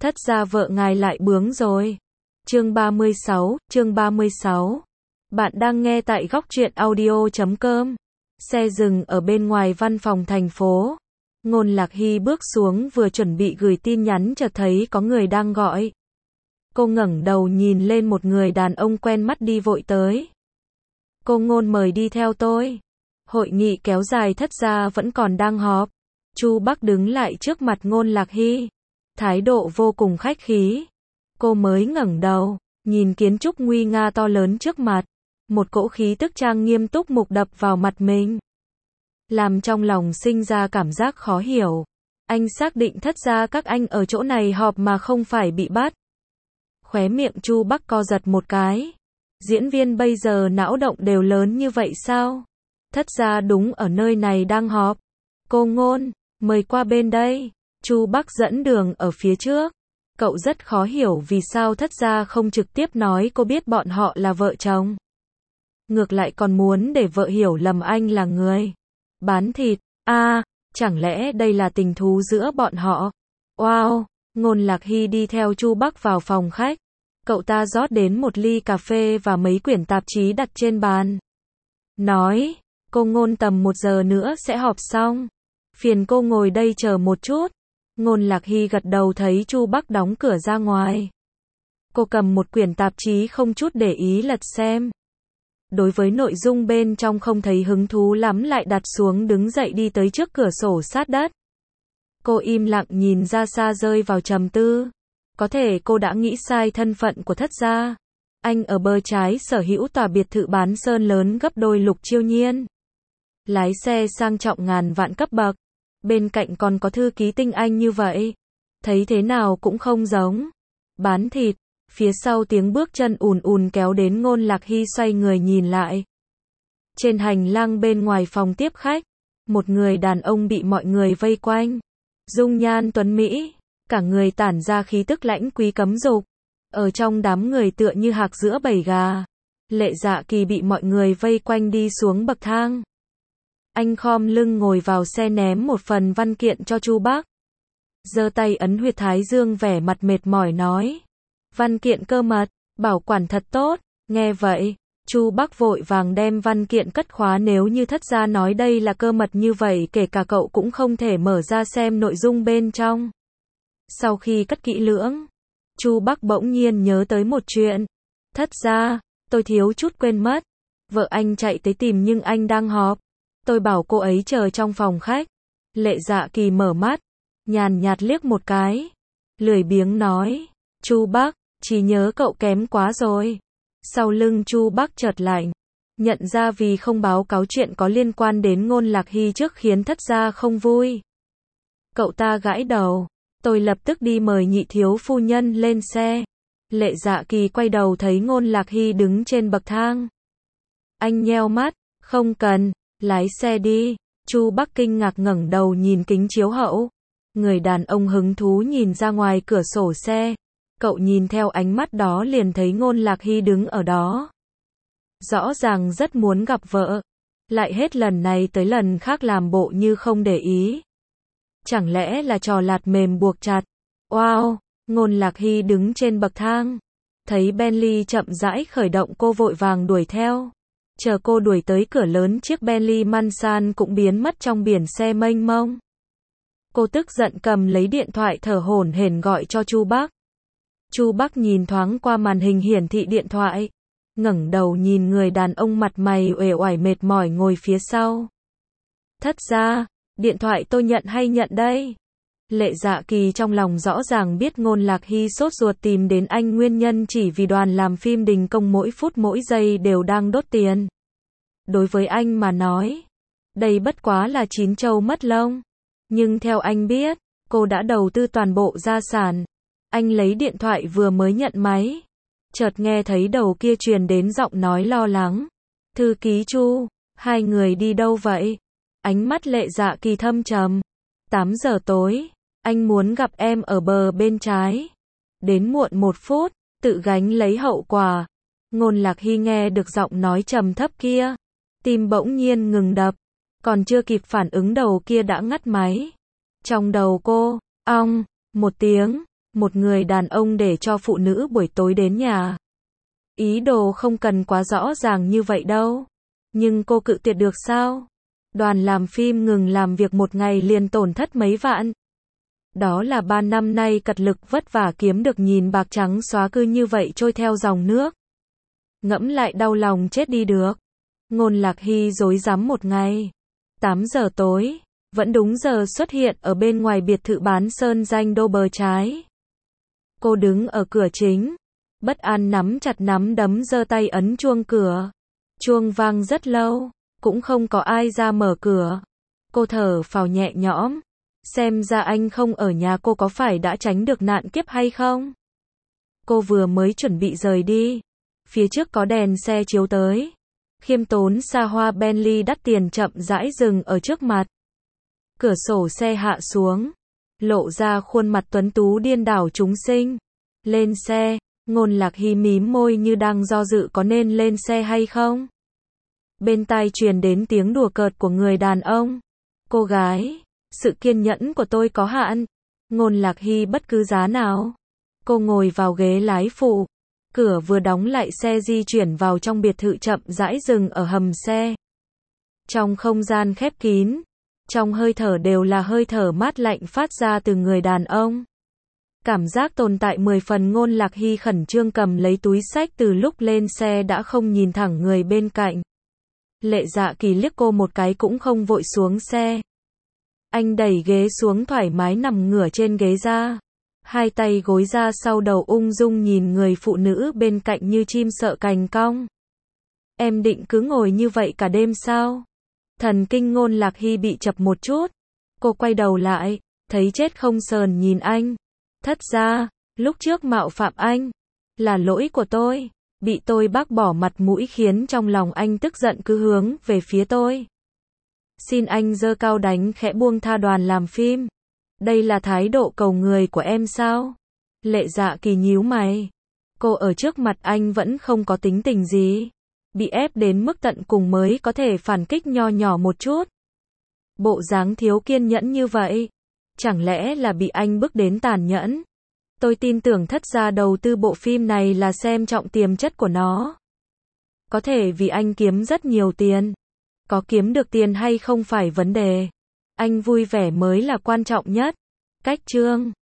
Thất gia vợ ngài lại bướng rồi. Chương 36. Bạn đang nghe tại góc truyện audio.com. Xe dừng ở bên ngoài văn phòng thành phố. Ngôn Lạc Hy bước xuống vừa chuẩn bị gửi tin nhắn chợt thấy có người đang gọi. Cô ngẩng đầu nhìn lên một người đàn ông quen mắt đi vội tới. Cô Ngôn mời đi theo tôi. Hội nghị kéo dài thất gia vẫn còn đang họp. Chu Bắc đứng lại trước mặt Ngôn Lạc Hy. Thái độ vô cùng khách khí. Cô mới ngẩng đầu, nhìn kiến trúc nguy nga to lớn trước mặt. Một cỗ khí tức trang nghiêm túc mục đập vào mặt mình. Làm trong lòng sinh ra cảm giác khó hiểu. Anh xác định thất gia các anh ở chỗ này họp mà không phải bị bắt. Khóe miệng Chu Bắc co giật một cái. Diễn viên bây giờ não động đều lớn như vậy sao? Thất gia đúng ở nơi này đang họp. Cô Ngôn, mời qua bên đây. Chu Bắc dẫn đường ở phía trước. Cậu rất khó hiểu vì sao thất gia không trực tiếp nói cô biết bọn họ là vợ chồng. Ngược lại còn muốn để vợ hiểu lầm anh là người bán thịt. Chẳng lẽ đây là tình thú giữa bọn họ? Wow, Ngôn Lạc Hy đi theo Chu Bắc vào phòng khách. Cậu ta rót đến một ly cà phê và mấy quyển tạp chí đặt trên bàn. Nói, cô Ngôn tầm 1 giờ nữa sẽ họp xong. Phiền cô ngồi đây chờ một chút. Ngôn Lạc Hy gật đầu thấy Chu Bắc đóng cửa ra ngoài. Cô cầm một quyển tạp chí không chút để ý lật xem. Đối với nội dung bên trong không thấy hứng thú lắm lại đặt xuống đứng dậy đi tới trước cửa sổ sát đất. Cô im lặng nhìn ra xa rơi vào trầm tư. Có thể cô đã nghĩ sai thân phận của thất gia. Anh ở bờ trái sở hữu tòa biệt thự bán sơn lớn gấp đôi Lục Chiêu Nhiên. Lái xe sang trọng ngàn vạn cấp bậc. Bên cạnh còn có thư ký tinh anh như vậy. Thấy thế nào cũng không giống. Bán thịt. Phía sau tiếng bước chân ùn ùn kéo đến. Ngôn Lạc Hy xoay người nhìn lại. Trên hành lang bên ngoài phòng tiếp khách. Một người đàn ông bị mọi người vây quanh. Dung nhan tuấn Mỹ. Cả người tản ra khí tức lãnh quý cấm dục. Ở trong đám người tựa như hạc giữa bầy gà. Lệ Dạ Kỳ bị mọi người vây quanh đi xuống bậc thang. Anh khom lưng ngồi vào xe ném một phần văn kiện cho Chu Bắc. Giơ tay ấn huyệt thái dương vẻ mặt mệt mỏi nói. Văn kiện cơ mật, bảo quản thật tốt. Nghe vậy, Chu Bắc vội vàng đem văn kiện cất khóa nếu như thất gia nói đây là cơ mật như vậy kể cả cậu cũng không thể mở ra xem nội dung bên trong. Sau khi cất kỹ lưỡng, Chu Bắc bỗng nhiên nhớ tới một chuyện. Thất gia, tôi thiếu chút quên mất. Vợ anh chạy tới tìm nhưng anh đang họp. Tôi bảo cô ấy chờ trong phòng khách. Lệ Dạ Kỳ mở mắt, nhàn nhạt liếc một cái. Lười biếng nói, Chu Bắc, trí nhớ cậu kém quá rồi. Sau lưng Chu Bắc chợt lạnh. Nhận ra vì không báo cáo chuyện có liên quan đến Ngôn Lạc Hy trước khiến thất gia không vui. Cậu ta gãi đầu. Tôi lập tức đi mời nhị thiếu phu nhân lên xe. Lệ Dạ Kỳ quay đầu thấy Ngôn Lạc Hy đứng trên bậc thang. Anh nheo mắt, không cần, lái xe đi. Chu Bắc kinh ngạc ngẩng đầu nhìn kính chiếu hậu. Người đàn ông hứng thú nhìn ra ngoài cửa sổ xe. Cậu nhìn theo ánh mắt đó liền thấy Ngôn Lạc Hy đứng ở đó. Rõ ràng rất muốn gặp vợ. Lại hết lần này tới lần khác làm bộ như không để ý. Chẳng lẽ là trò lạt mềm buộc chặt? Wow, Ngôn Lạc Hy đứng trên bậc thang. Thấy Bentley chậm rãi khởi động cô vội vàng đuổi theo. Chờ cô đuổi tới cửa lớn chiếc Bentley Mansan cũng biến mất trong biển xe mênh mông. Cô tức giận cầm lấy điện thoại thở hổn hển gọi cho Chu Bắc. Chu Bắc nhìn thoáng qua màn hình hiển thị điện thoại. Ngẩng đầu nhìn người đàn ông mặt mày uể oải mệt mỏi ngồi phía sau. Thất gia, điện thoại tôi nhận hay nhận đây? Lệ Dạ Kỳ trong lòng rõ ràng biết Ngôn Lạc Hy sốt ruột tìm đến anh nguyên nhân chỉ vì đoàn làm phim đình công mỗi phút mỗi giây đều đang đốt tiền. Đối với anh mà nói, đây bất quá là chín trâu mất lông. Nhưng theo anh biết, cô đã đầu tư toàn bộ gia sản. Anh lấy điện thoại vừa mới nhận máy. Chợt nghe thấy đầu kia truyền đến giọng nói lo lắng. Thư ký Chu, hai người đi đâu vậy? Ánh mắt Lệ Dạ Kỳ thâm trầm. 8 giờ tối, anh muốn gặp em ở bờ bên trái. Đến muộn 1 phút, tự gánh lấy hậu quả. Ngôn Lạc Hy nghe được giọng nói trầm thấp kia. Tim bỗng nhiên ngừng đập. Còn chưa kịp phản ứng đầu kia đã ngắt máy. Trong đầu cô, ong, một tiếng, Một người đàn ông để cho phụ nữ buổi tối đến nhà. Ý đồ không cần quá rõ ràng như vậy đâu. Nhưng cô cự tuyệt được sao? Đoàn làm phim ngừng làm việc một ngày liền tổn thất mấy vạn. Đó là 3 năm nay cật lực vất vả kiếm được, nhìn bạc trắng xóa cứ như vậy trôi theo dòng nước. Ngẫm lại đau lòng chết đi được. Ngôn Lạc Hy rối rắm một ngày. 8 giờ tối, vẫn đúng giờ xuất hiện ở bên ngoài biệt thự bán sơn danh đô bờ trái. Cô đứng ở cửa chính, bất an nắm chặt nắm đấm, giơ tay ấn chuông cửa. Chuông vang rất lâu, cũng không có ai ra mở cửa. Cô thở phào nhẹ nhõm, xem ra anh không ở nhà, cô có phải đã tránh được nạn kiếp hay không? Cô vừa mới chuẩn bị rời đi, phía trước có đèn xe chiếu tới. Khiêm tốn xa hoa Bentley đắt tiền chậm rãi dừng ở trước mặt. Cửa sổ xe hạ xuống, lộ ra khuôn mặt tuấn tú điên đảo chúng sinh. Lên xe, Ngôn Lạc Hy mím môi như đang do dự có nên lên xe hay không. Bên tai truyền đến tiếng đùa cợt của người đàn ông. Cô gái, sự kiên nhẫn của tôi có hạn. Ngôn Lạc Hy bất cứ giá nào. Cô ngồi vào ghế lái phụ. Cửa vừa đóng lại, xe di chuyển vào trong biệt thự chậm rãi dừng ở hầm xe. Trong không gian khép kín, trong hơi thở đều là hơi thở mát lạnh phát ra từ người đàn ông. Cảm giác tồn tại 10 phần. Ngôn Lạc Hy khẩn trương cầm lấy túi xách, từ lúc lên xe đã không nhìn thẳng người bên cạnh. Lệ Dạ Kỳ liếc cô một cái cũng không vội xuống xe. Anh đẩy ghế xuống thoải mái nằm ngửa trên ghế ra. Hai tay gối ra sau đầu ung dung nhìn người phụ nữ bên cạnh như chim sợ cành cong. Em định cứ ngồi như vậy cả đêm sao? Thần kinh Ngôn Lạc Hy bị chập một chút. Cô quay đầu lại, thấy chết không sờn nhìn anh. Thất ra, lúc trước mạo phạm anh, là lỗi của tôi. Bị tôi bác bỏ mặt mũi khiến trong lòng anh tức giận cứ hướng về phía tôi. Xin anh giơ cao đánh khẽ buông tha đoàn làm phim. Đây là thái độ cầu người của em sao? Lệ Dạ Kỳ nhíu mày. Cô ở trước mặt anh vẫn không có tính tình gì. Bị ép đến mức tận cùng mới có thể phản kích nho nhỏ một chút. Bộ dáng thiếu kiên nhẫn như vậy. Chẳng lẽ là bị anh bức đến tàn nhẫn? Tôi tin tưởng Thất gia đầu tư bộ phim này là xem trọng tiềm chất của nó. Có thể vì anh kiếm rất nhiều tiền. Có kiếm được tiền hay không phải vấn đề. Anh vui vẻ mới là quan trọng nhất. Cách chương